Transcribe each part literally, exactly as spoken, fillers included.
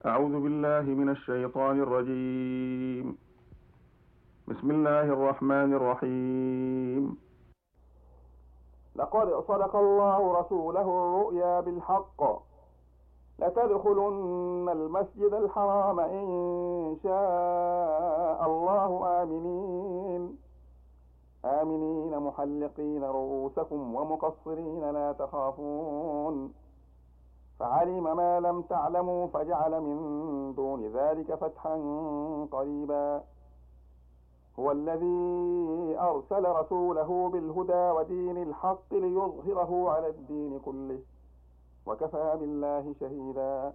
أعوذ بالله من الشيطان الرجيم. بسم الله الرحمن الرحيم. لقد صدق الله رسوله الرؤيا بالحق لتدخلن المسجد الحرام إن شاء الله آمنين آمنين محلقين رؤوسكم ومقصرين لا تخافون فعلم ما لم تعلموا فجعل من دون ذلك فتحا قريبا. هو الذي أرسل رسوله بالهدى ودين الحق ليظهره على الدين كله وكفى بالله شهيدا.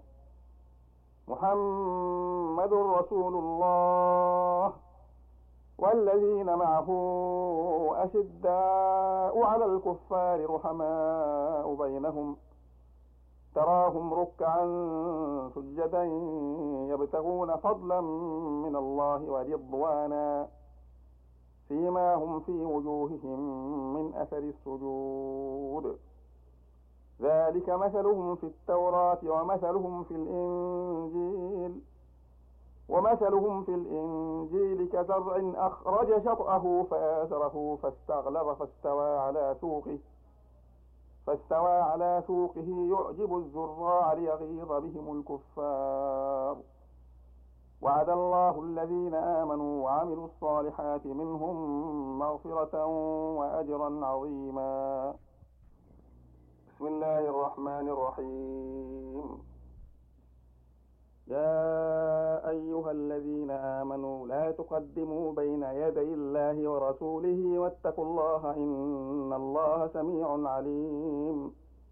محمد رسول الله والذين معه أشداء على الكفار رحماء بينهم تراهم ركعا سجدا يبتغون فضلا من الله ورضوانا سيماهم في وجوههم من أثر السجود ذلك مثلهم في التوراة ومثلهم في الإنجيل ومثلهم في الإنجيل كزرع أخرج شطأه فآزره فاستغلظ فاستوى على سوقه فاستوى على سوقه يعجب الزراع ليغيظ بهم الكفار. وعد الله الذين آمنوا وعملوا الصالحات منهم مغفرة وأجرا عظيما. بسم الله الرحمن الرحيم. يا أيها الذين آمنوا لا تقدموا بين يدي الله ورسوله واتقوا الله إن الله سميع عليم.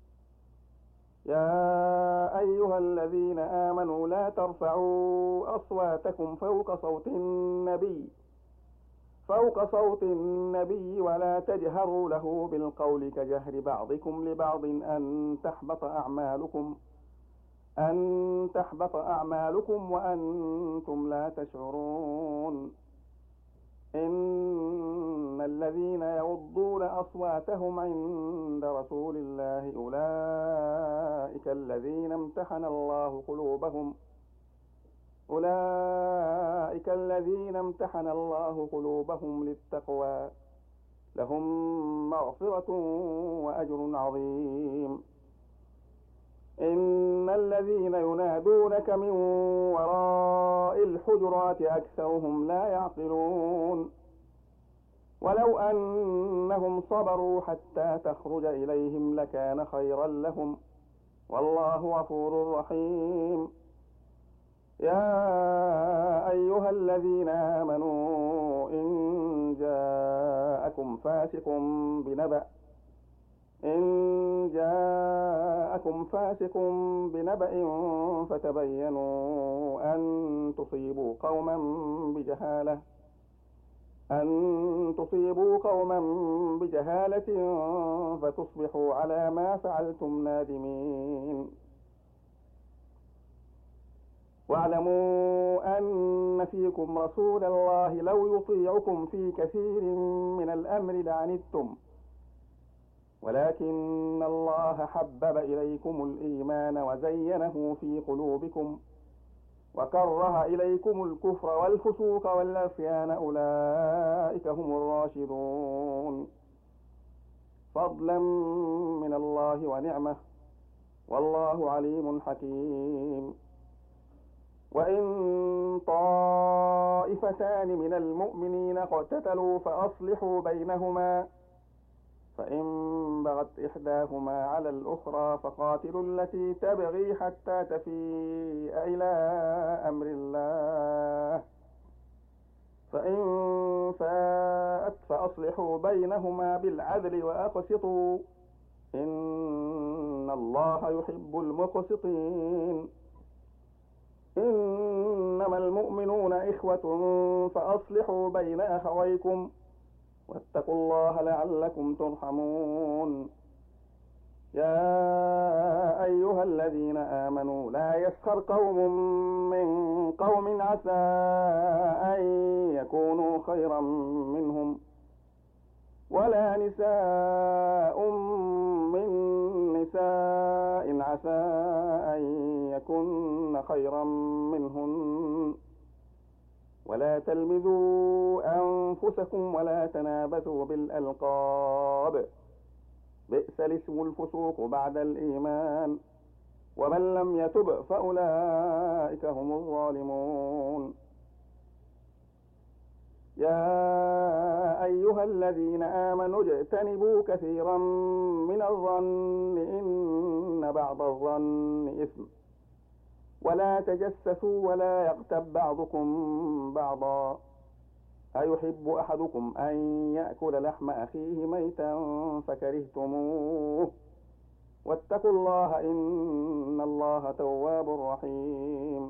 يا أيها الذين آمنوا لا ترفعوا أصواتكم فوق صوت النبي فوق صوت النبي ولا تجهروا له بالقول كجهر بعضكم لبعض أن تحبط أعمالكم أن تحبط أعمالكم وأنتم لا تشعرون. إن الذين يغضون أصواتهم عند رسول الله أولئك الذين امتحن الله قلوبهم أولئك الذين امتحن الله قلوبهم للتقوى لهم مغفرة وأجر عظيم. إن الذين ينادونك من وراء الحجرات أكثرهم لا يعقلون. ولو أنهم صبروا حتى تخرج إليهم لكان خيرا لهم والله غفور رحيم. يا أيها الذين آمنوا إن جاءكم فاسق بنبأ إن جاءكم فاسق بنبأ فتبينوا أن تصيبوا قوما بجهالة أن تصيبوا قوما بجهالة فتصبحوا على ما فعلتم نادمين. واعلموا أن فيكم رسول الله لو يطيعكم في كثير من الأمر لعنتم ولكن الله حبب إليكم الإيمان وزينه في قلوبكم وكره إليكم الكفر والفسوق والعصيان أولئك هم الراشدون فضلا من الله ونعمة والله عليم حكيم. وإن طائفتان من المؤمنين اقتتلوا فأصلحوا بينهما فإن بغت إحداهما على الأخرى فقاتلوا التي تبغي حتى تفيء إلى أمر الله فإن فاءت فأصلحوا بينهما بالعدل وأقسطوا إن الله يحب المقسطين. إنما المؤمنون إخوة فأصلحوا بين أخويكم واتقوا الله لعلكم ترحمون. يا أيها الذين آمنوا لا يسخر قوم من قوم عسى أن يكونوا خيرا منهم ولا نساء من نساء عسى أن يكن خيرا منهن ولا تلمزوا أنفسكم ولا تنابزوا بالألقاب بئس الاسم الفسوق بعد الإيمان ومن لم يتب فأولئك هم الظالمون. يا أيها الذين آمنوا اجتنبوا كثيرا من الظن إن بعض الظن إثم ولا تجسسوا ولا يغتب بعضكم بعضا أيحب أحدكم أن يأكل لحم أخيه ميتا فكرهتموه واتقوا الله إن الله تواب رحيم.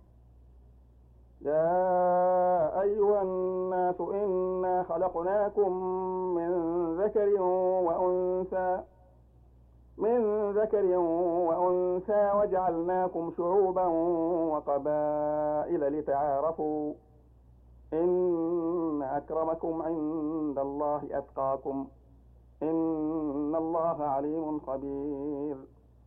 يا أيها الناس إنا خلقناكم من ذكر وأنثى من ذكر وأنثى وجعلناكم شعوبا وقبائل لتعارفوا إن أكرمكم عند الله أتقاكم إن الله عليم خبير.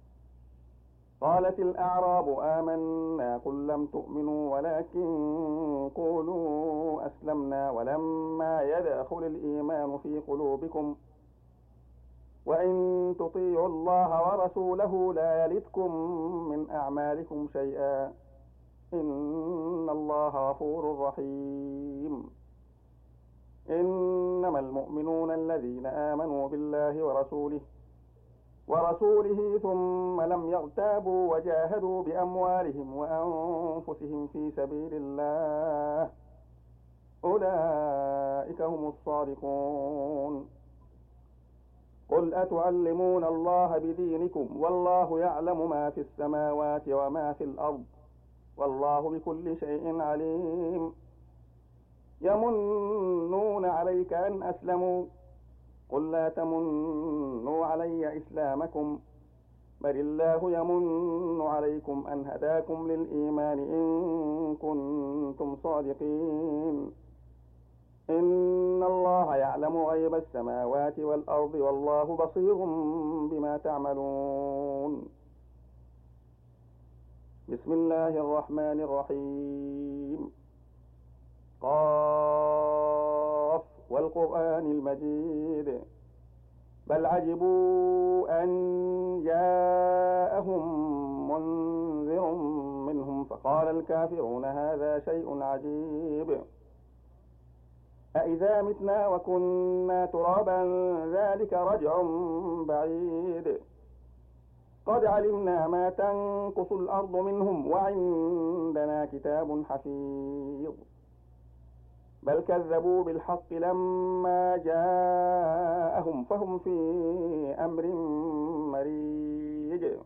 قالت الأعراب آمنا قل لم تؤمنوا ولكن قولوا أسلمنا ولما يدخل الإيمان في قلوبكم وإن تطيعوا الله ورسوله لا يلتكم من أعمالكم شيئا إن الله غفور رحيم. إنما المؤمنون الذين آمنوا بالله ورسوله ورسوله ثم لم يرتابوا وجاهدوا بأموالهم وأنفسهم في سبيل الله أولئك هم الصادقون. قل أتعلمون الله بدينكم والله يعلم ما في السماوات وما في الأرض والله بكل شيء عليم. يمنون عليك أن أسلموا قل لا تمنوا علي إسلامكم بل الله يمن عليكم أن هداكم للإيمان إن كنتم صادقين. إن الله يعلم غيب السماوات والأرض والله بصير بما تعملون. بسم الله الرحمن الرحيم. قاف والقرآن المجيد بل عجبوا أن جاءهم منذر منهم فقال الكافرون هذا شيء عجيب أإذا متنا وكنا ترابا ذلك رجع بعيد قد علمنا ما تنقص الأرض منهم وعندنا كتاب حفيظ بل كذبوا بالحق لما جاءهم فهم في أمر مريج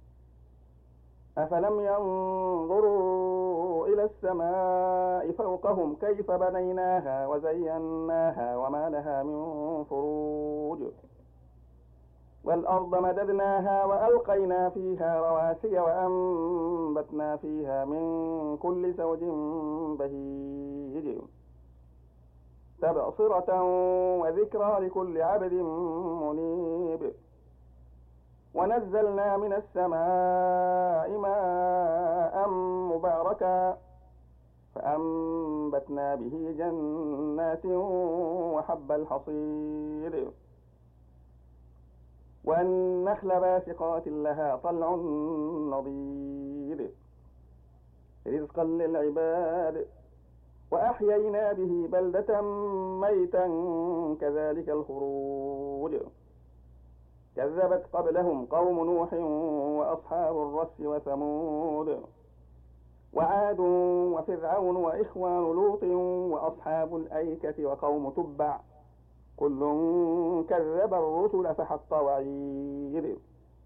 أفلم ينظروا إلى السماء فوقهم كيف بنيناها وزيناها وما لها من فروج والأرض مددناها وألقينا فيها رواسي وأنبتنا فيها من كل زوج بهيج تبصرة وذكرى لكل عبد منيب ونزلنا من السماء ماء مباركا فأنبتنا به جنات وحب الحصيد والنخل باسقات لها طلع نضيد رزقا للعباد وأحيينا به بلدة ميتا كذلك الخروج كذبت قبلهم قوم نوح وأصحاب الرس وثمود وعاد وفرعون وإخوان لوط وأصحاب الأيكة وقوم تبع كل كذب الرسل فحق وعيد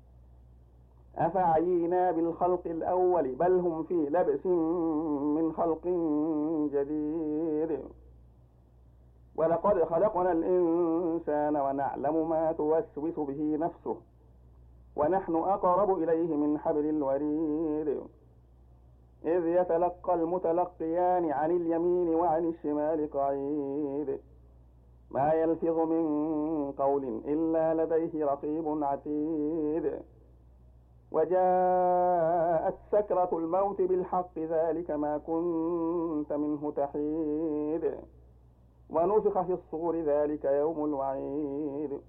أفعينا بالخلق الأول بل هم في لبس من خلق جديد ولقد خلقنا الإنسان ونعلم ما توسوس به نفسه ونحن أقرب إليه من حبل الوريد إذ يتلقى المتلقيان عن اليمين وعن الشمال قعيد ما يلفظ من قول إلا لديه رقيب عتيد وجاءت سكرة الموت بالحق ذلك ما كنت منه تحيد ونفخ في الصور ذلك يوم الوعيد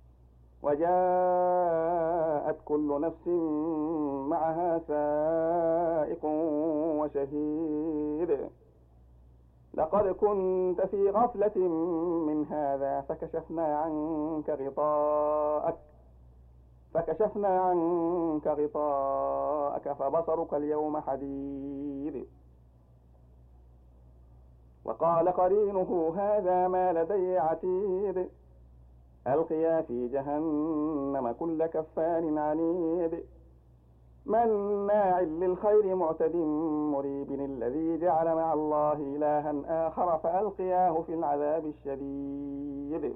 وجاءت كل نفس معها سائق وشهيد لقد كنت في غفلة من هذا فكشفنا عنك غطاءك فكشفنا عنك غطاءك فبصرك اليوم حديد وقال قرينه هذا ما لدي عتيد ألقيا في جهنم كل كفار عنيد مناع للخير معتد مريب الذي جعل مع الله إلها آخر فألقياه في العذاب الشديد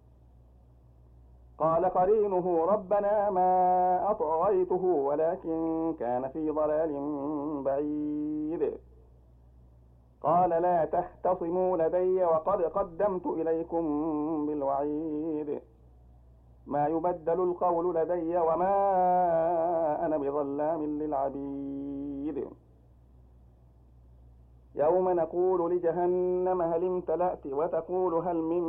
قال قرينه ربنا ما أطغيته ولكن كان في ضلال بعيد قال لا تختصموا لدي وقد قدمت إليكم بالوعيد ما يبدل القول لدي وما أنا بظلام للعبيد يوم نقول لجهنم هل امتلأت وتقول هل من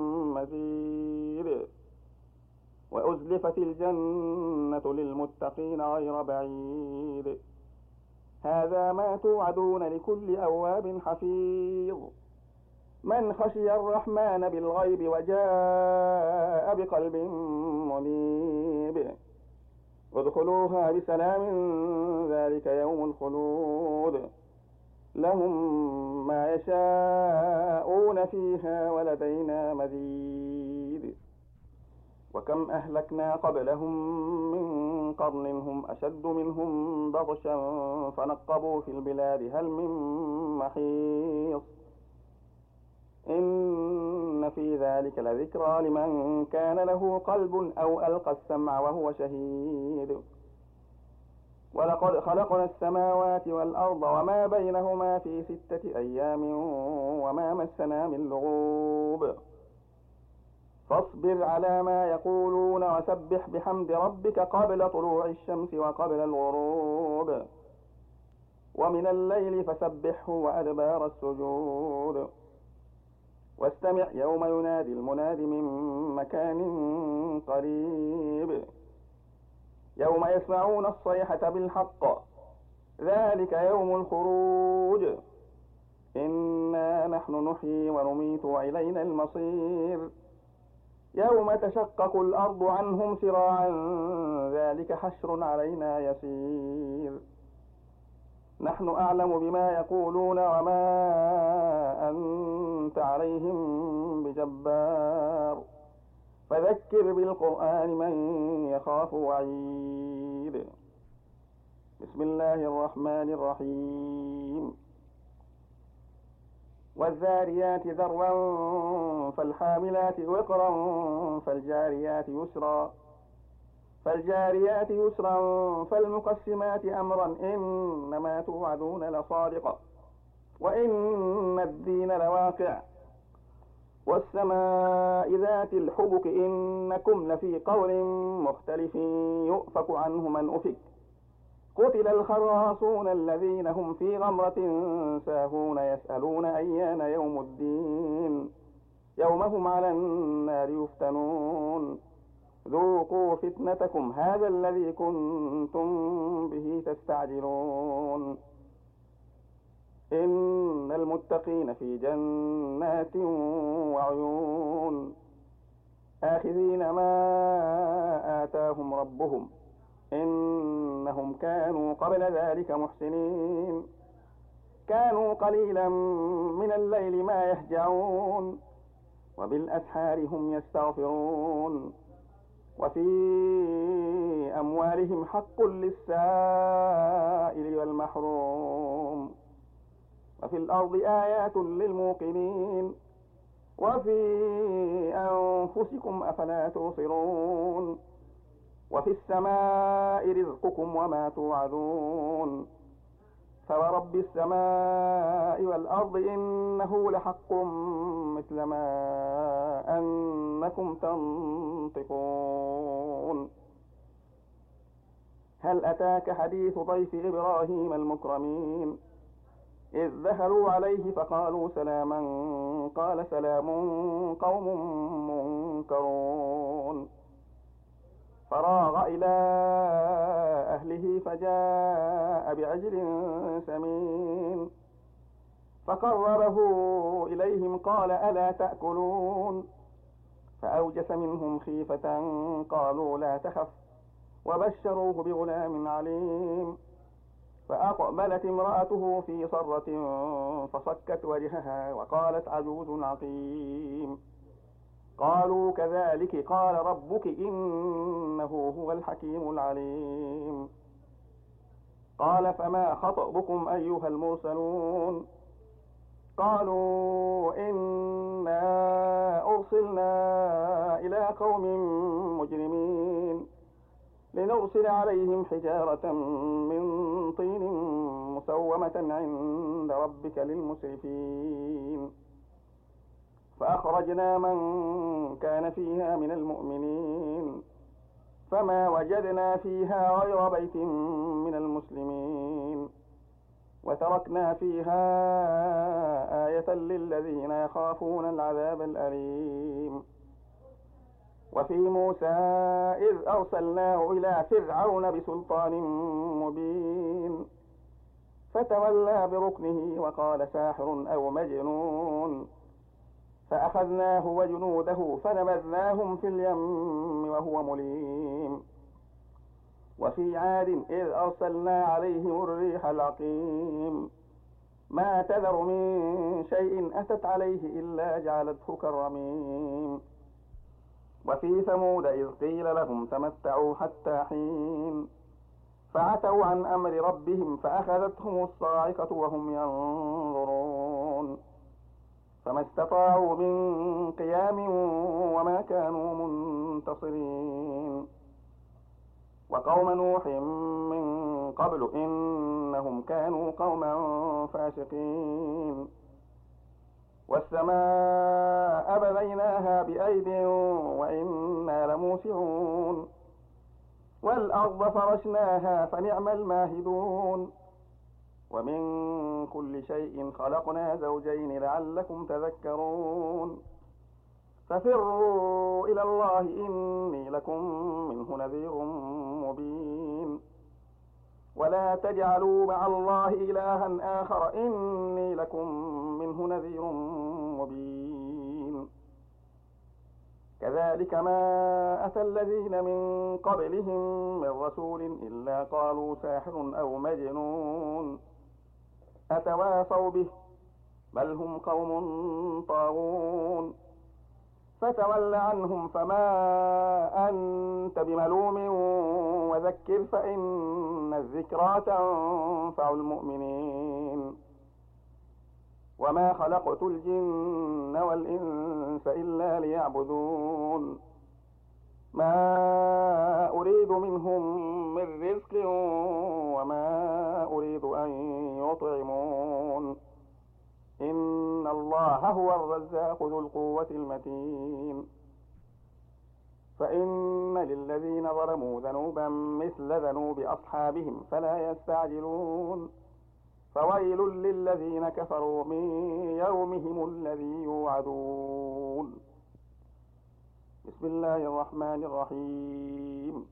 مزيد وأزلفت الجنة للمتقين غير بعيد هذا ما توعدون لكل أواب حفيظ من خشي الرحمن بالغيب وجاء بقلب منيب ادخلوها بسلام ذلك يوم الخلود لهم ما يشاءون فيها ولدينا مزيد وكم أهلكنا قبلهم من قرن هم أشد منهم بطشا فنقبوا في البلاد هل من محيص إن في ذلك لذكرى لمن كان له قلب أو ألقى السمع وهو شهيد ولقد خلقنا السماوات والأرض وما بينهما في ستة أيام وما مسنا من لغوب فاصبر على ما يقولون وسبح بحمد ربك قبل طلوع الشمس وقبل الغروب ومن الليل فسبحه وأدبار السجود واستمع يوم ينادي المناد من مكان قريب يوم يسمعون الصيحة بالحق ذلك يوم الخروج إنا نحن نحيي ونميت وإلينا المصير يوم تشقق الأرض عنهم سراعا ذلك حشر علينا يسير نحن أعلم بما يقولون وما أنت عليهم بجبار فذكر بالقرآن من يخاف وعيد بسم الله الرحمن الرحيم والذاريات ذروا فالحاملات وقرا فالجاريات يسرا فالجاريات يسرا فالمقسمات أمرا إنما توعدون لصادق وإن الدين لواقع والسماء ذات الحبك إنكم لفي قول مختلف يؤفك عنه من أفك قتل الخراصون الذين هم في غمرة ساهون يسألون أيان يوم الدين يوم هم على النار يفتنون ذوقوا فتنتكم هذا الذي كنتم به تستعجلون إن المتقين في جنات وعيون آخذين ما آتاهم ربهم إنهم كانوا قبل ذلك محسنين كانوا قليلا من الليل ما يهجعون وبالأسحار هم يستغفرون وفي أموالهم حق للسائل والمحروم وفي الأرض آيات للموقنين وفي أنفسكم أفلا تبصرون وفي السماء رزقكم وما توعدون فورب السماء والأرض إنه لحق مثل ما أنكم تنطقون هل أتاك حديث ضيف إبراهيم المكرمين إذ دخلوا عليه فقالوا سلاما قال سلام قوم منكرون فراغ إلى أهله فجاء بعجل سمين فقربه إليهم قال ألا تأكلون فأوجس منهم خيفة قالوا لا تخف وبشروه بغلام عليم فأقبلت امرأته في صرة فصكت وجهها وقالت عجوز عقيم قالوا كذلك قال ربك إنه هو الحكيم العليم قال فما خطبكم أيها المرسلون قالوا إنا أرسلنا إلى قوم مجرمين لنرسل عليهم حجارة من طين مسومة عند ربك للمسرفين فأخرجنا من كان فيها من المؤمنين فما وجدنا فيها غير بيت من المسلمين وتركنا فيها آية للذين يخافون العذاب الأليم وفي موسى إذ أرسلناه إلى فرعون بسلطان مبين فتولى بركنه وقال ساحر أو مجنون فأخذناه وجنوده فنبذناهم في اليم وهو مليم وفي عاد إذ أرسلنا عليهم الريح العقيم ما تذر من شيء أتت عليه إلا جعلته كالرميم وفي ثمود إذ قيل لهم تمتعوا حتى حين فعتوا عن أمر ربهم فأخذتهم الصاعقة وهم ينظرون فما استطاعوا من قيام وما كانوا منتصرين وقوم نوح من قبل إنهم كانوا قوما فاسقين والسماء بنيناها بأيد وإنا لموسعون والأرض فرشناها فنعم الماهدون ومن كل شيء خلقنا زوجين لعلكم تذكرون ففروا إلى الله إني لكم منه نذير مبين ولا تجعلوا مع الله إلها آخر إني لكم منه نذير مبين كذلك ما أتى الذين من قبلهم من رسول إلا قالوا ساحر أو مجنون أتواصوا به بل هم قوم طاغون فتول عنهم فما أنت بملوم وذكر فإن الذكرى تنفع المؤمنين وما خلقت الجن والإنس إلا ليعبدون ما أريد منهم من رزق وما أريد أن يطعمون إن الله هو الرزاق ذو القوة المتين فإن للذين ظلموا ذنوبا مثل ذنوب أصحابهم فلا يستعجلون فويل للذين كفروا من يومهم الذي يوعدون بسم الله الرحمن الرحيم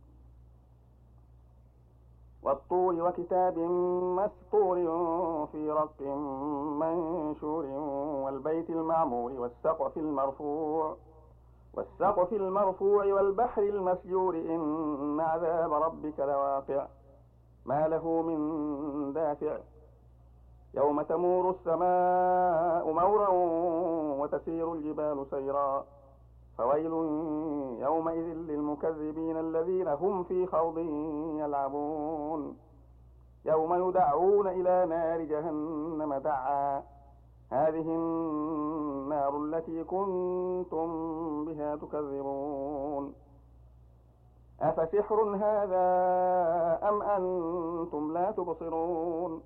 والطور وكتاب مسطور في رق منشور والبيت المعمور والسقف المرفوع والسقف المرفوع والبحر المسجور إن عذاب ربك لواقع ما له من دافع يوم تمور السماء مورا وتسير الجبال سيرا فويل يومئذ للمكذبين الذين هم في خوض يلعبون يوم يدعون إلى نار جهنم دعا هذه النار التي كنتم بها تكذبون أفسحر هذا أم أنتم لا تبصرون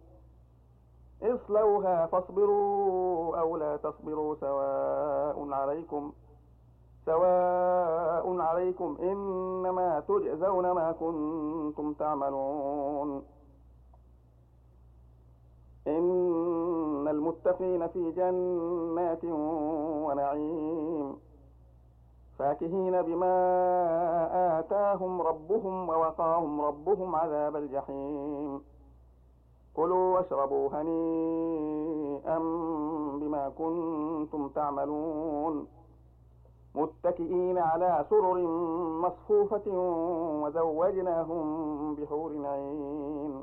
اصلوها فاصبروا أو لا تصبروا سواء عليكم سواء عليكم إنما تجزون ما كنتم تعملون إن المتقين في جنات ونعيم فاكهين بما آتاهم ربهم ووقاهم ربهم عذاب الجحيم كلوا واشربوا هنيئا بما كنتم تعملون متكئين على سرر مصفوفة وزوجناهم بحور عين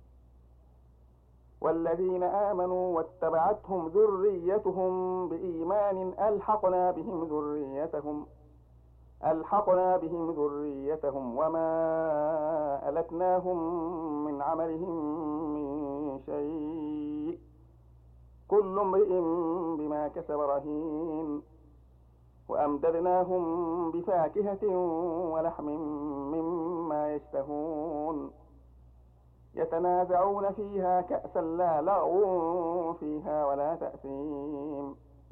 والذين آمنوا واتبعتهم ذريتهم بإيمان ألحقنا بهم ذريتهم ألحقنا بهم ذريتهم وما ألتناهم من عملهم من شيء كل امرئ بما كسب رهين وأمددناهم بفاكهة ولحم مما يشتهون يتنازعون فيها كأسا لا لغو فيها ولا تأثيم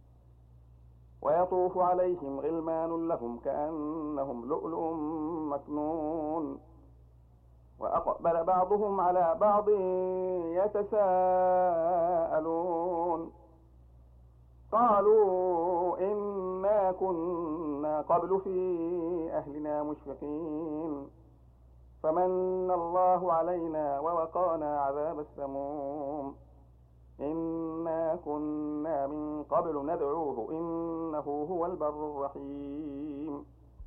ويطوف عليهم غلمان لهم كأنهم لؤلؤ مكنون وأقبل بعضهم على بعض يتساءلون قالوا إنا كنا قبل في أهلنا مشفقين فمن الله علينا ووقانا عذاب السموم إنا كنا من قبل ندعوه إنه هو البر الرحيم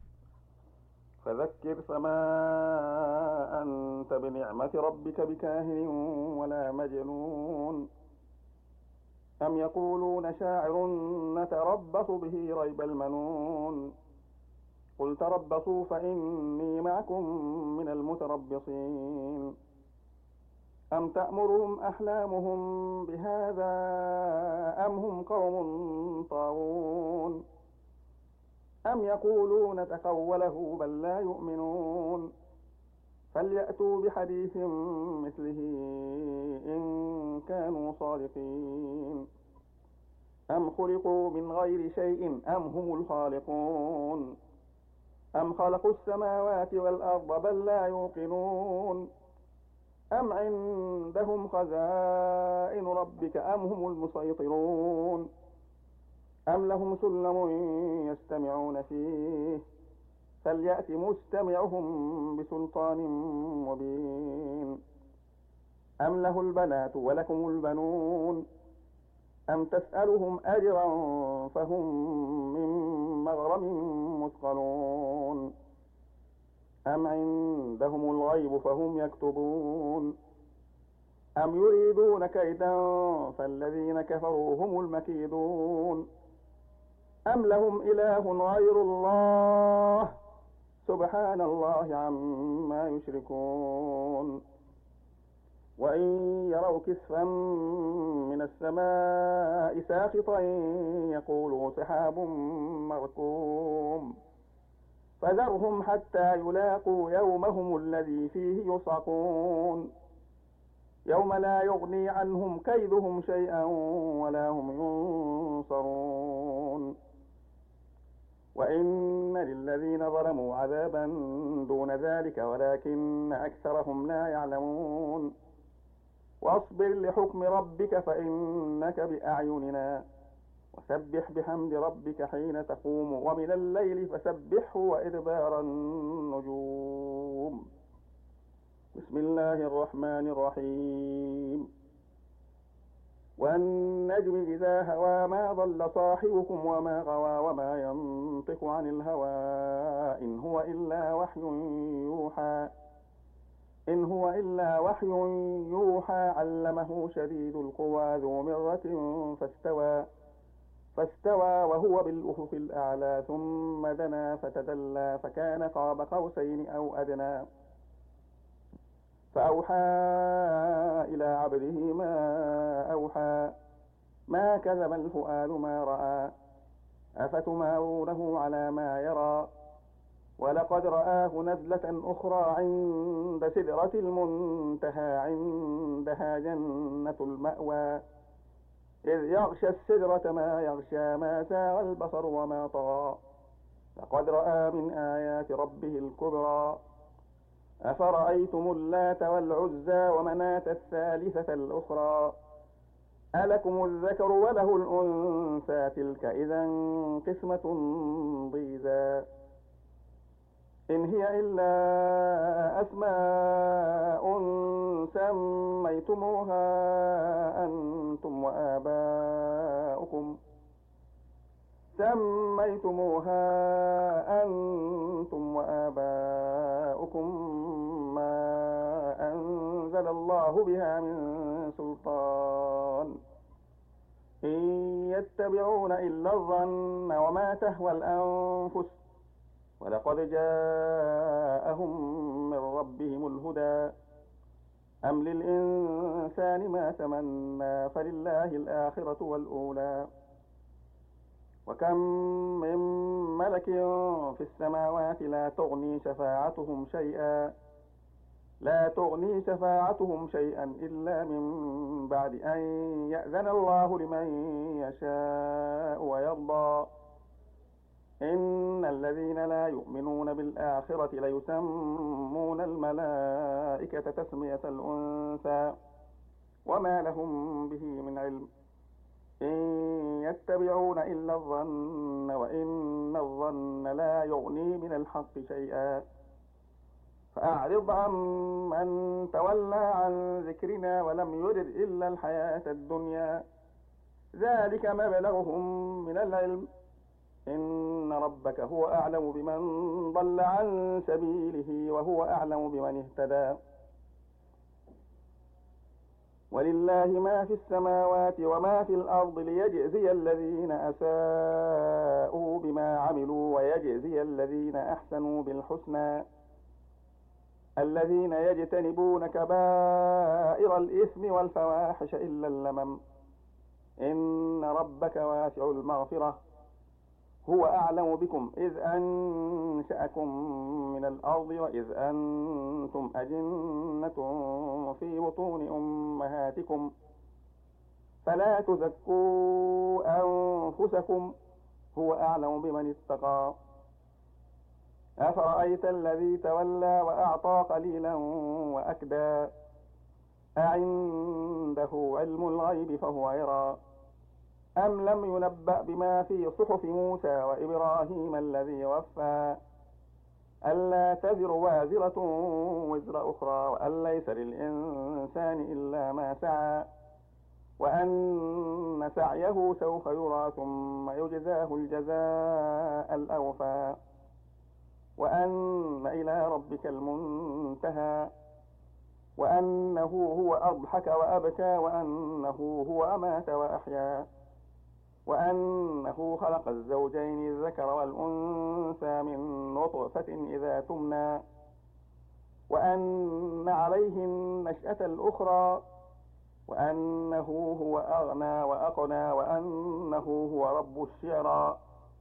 فذكر فما أنت بنعمة ربك بكاهن ولا مجنون أم يقولون شاعر نتربص به ريب المنون قل تربصوا فإني معكم من المتربصين أم تأمرهم أحلامهم بهذا أم هم قوم طاغون أم يقولون تقوله بل لا يؤمنون فليأتوا بحديث مثله إن كانوا صادقين أم خلقوا من غير شيء أم هم الخالقون أم خلقوا السماوات والأرض بل لا يوقنون أم عندهم خزائن ربك أم هم المسيطرون أم لهم سلم يستمعون فيه فليأت مستمعهم بسلطان مبين أم له البنات ولكم البنون أم تسألهم أجرا فهم من مغرم مثقلون أم عندهم الغيب فهم يكتبون أم يريدون كيدا فالذين كفروا هم المكيدون أم لهم إله غير الله سبحان الله عما يشركون وإن يروا كسفا من السماء ساقطا يقولوا سحاب مركوم فذرهم حتى يلاقوا يومهم الذي فيه يصعقون يوم لا يغني عنهم كيدهم شيئا ولا هم ينصرون وإن للذين ظلموا عذابا دون ذلك ولكن أكثرهم لا يعلمون واصبر لحكم ربك فإنك بأعيننا وسبح بحمد ربك حين تقوم ومن الليل فسبحه وإدبار النجوم بسم الله الرحمن الرحيم والنجم إذا هوى ما ضل صاحبكم وما غوى وما ينطق عن الهوى إن هو إلا وحي يوحى إن هو إلا وحي يوحى علمه شديد القوى ذو مرة فاستوى فاستوى وهو بالأفق الأعلى ثم دنا فتدلى فكان قاب قوسين أو أدنى فأوحى إلى عبده ما أوحى ما كذب الفؤاد ما رأى أفتمارونه على ما يرى ولقد رآه نزلة أخرى عند سدرة المنتهى عندها جنة المأوى إذ يغشى السدرة ما يغشى ما زاغ البصر وما طغى لقد رأى من آيات ربه الكبرى. أفرأيتم اللات والعزى ومناة الثالثة الأخرى ألكم الذكر وله الأنثى تلك إذا قسمة ضيزى إن هي إلا أسماء سميتموها أنتم وآباؤكم سميتموها أنتم وآباؤكم ما أنزل الله بها من سلطان إن يتبعون إلا الظن وما تهوى الأنفس ولقد جاءهم من ربهم الهدى أم للإنسان ما تمنى فلله الآخرة والأولى وكم من ملك في السماوات لا تغني شفاعتهم شيئا لا تغني شفاعتهم شيئا إلا من بعد أن يأذن الله لمن يشاء ويرضى إن الذين لا يؤمنون بالآخرة ليسمون الملائكة تسمية الأنثى وما لهم به من علم إن يتبعون إلا الظن وإن الظن لا يغني من الحق شيئا فأعرض عن من تولى عن ذكرنا ولم يرد إلا الحياة الدنيا ذلك مبلغهم من العلم إن ربك هو أعلم بمن ضل عن سبيله وهو أعلم بمن اهتدى ولله ما في السماوات وما في الأرض ليجزي الذين أساءوا بما عملوا ويجزي الذين أحسنوا بالحسنى الذين يجتنبون كبائر الإثم والفواحش إلا اللمم إن ربك واسع المغفرة هو أعلم بكم إذ أنشأكم من الأرض وإذ أنتم أجنة في بطون أمهاتكم فلا تزكوا أنفسكم هو أعلم بمن اتقى أفرأيت الذي تولى وأعطى قليلا وأكدى أعنده علم الغيب فهو يرى أم لم ينبأ بما في صحف موسى وإبراهيم الذي وفى ألا تزر وازرة وزر أخرى وأن ليس للإنسان إلا ما سعى وأن سعيه سوف يرى ثم يجزاه الجزاء الأوفى وأن إلى ربك المنتهى وأنه هو أضحك وأبكى وأنه هو أمات وأحيا وأنه خلق الزوجين الذكر والأنثى من نطفة إذا تمنى وأن عليه النشأة الأخرى وأنه هو أغنى وأقنى وأنه هو رب الشعرى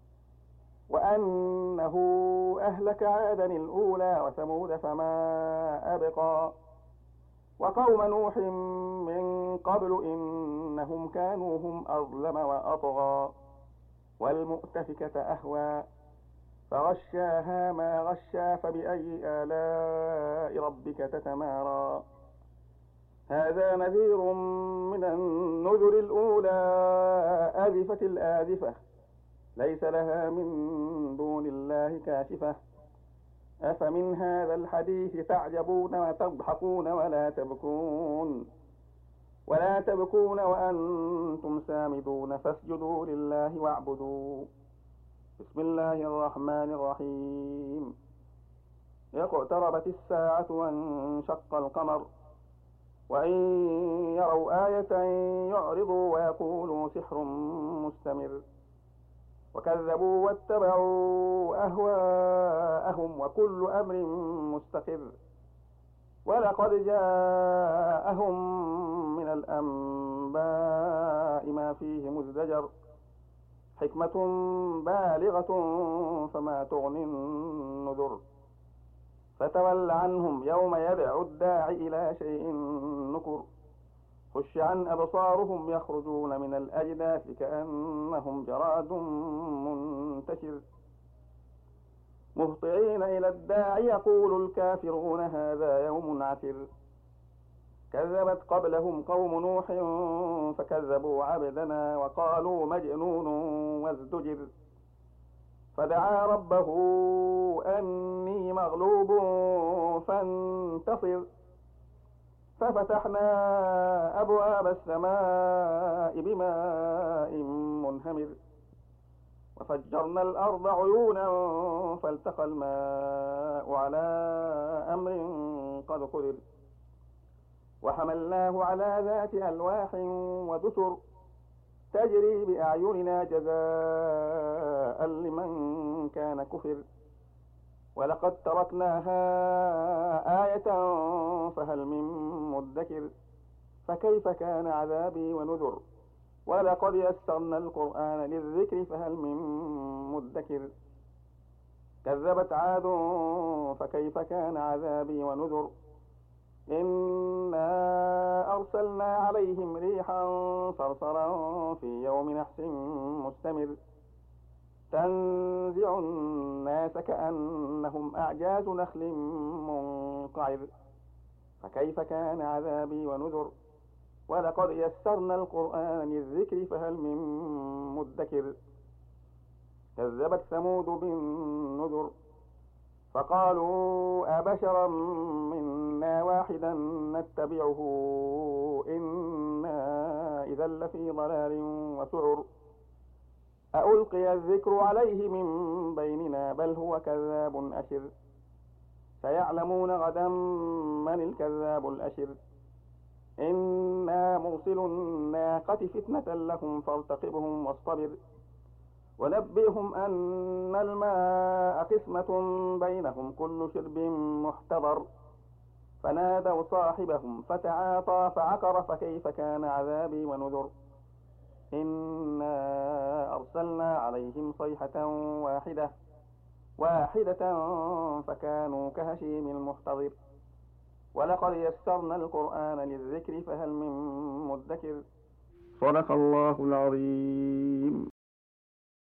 وأنه أهلك عادا الأولى وثمود فما أبقى وقوم نوح من قبل إنهم كانوا هم أظلم وأطغى والمؤتفكة أهوى فغشاها ما غشا فبأي آلاء ربك تتمارى هذا نذير من النذر الأولى آذفة الآذفة ليس لها من دون الله كاشفة أفمن هذا الحديث تعجبون وتضحكون ولا تبكون ولا تبكون وأنتم سامدون فاسجدوا لله واعبدوا بسم الله الرحمن الرحيم اقتربت الساعة وانشق القمر وإن يروا آية يعرضوا ويقولوا سحر مستمر وكذبوا واتبعوا أهواءهم وكل أمر مستقر ولقد جاءهم من الأنباء ما فيه مزدجر حكمة بالغة فما تغني النذر فتول عنهم يوم يدعو الداعي إلى شيء نكر خش عن أبصارهم يخرجون من الأجداث كأنهم جراد منتشر مهطعين إلى الداع يقول الكافرون هذا يوم عسر كذبت قبلهم قوم نوح فكذبوا عبدنا وقالوا مجنون وازدجر فدعا ربه أني مغلوب فانتصر ففتحنا أبواب السماء بماء منهمر وفجرنا الأرض عيونا فالتقى الماء على أمر قد قدر وحملناه على ذات ألواح ودسر تجري بأعيننا جزاء لمن كان كفر ولقد تركناها آية فهل من مدكر فكيف كان عذابي ونذر ولقد يسرنا القرآن للذكر فهل من مدكر كذبت عاد فكيف كان عذابي ونذر إنا أرسلنا عليهم ريحا صرصرا في يوم نحس مستمر تنزع الناس كأنهم أعجاز نخل منقعر فكيف كان عذابي ونذر ولقد يسرنا القرآن للذكر فهل من مدكر كذبت ثمود بالنذر فقالوا أبشرا منا واحدا نتبعه إنا إذا لفي ضلال وسعر ألقي الذكر عليه من بيننا بل هو كذاب أشر سيعلمون غدا من الكذاب الأشر إنا مرسل الناقة فتنة لهم فارتقبهم واصطبر ونبئهم أن الماء قسمة بينهم كل شرب محتضر فنادوا صاحبهم فتعاطى فعقر فكيف كان عذابي ونذر إنا أرسلنا عليهم صيحة واحدة واحدة فكانوا كهشيم المحتضر ولقد يسرنا القرآن للذكر فهل من مدكر صدق الله العظيم.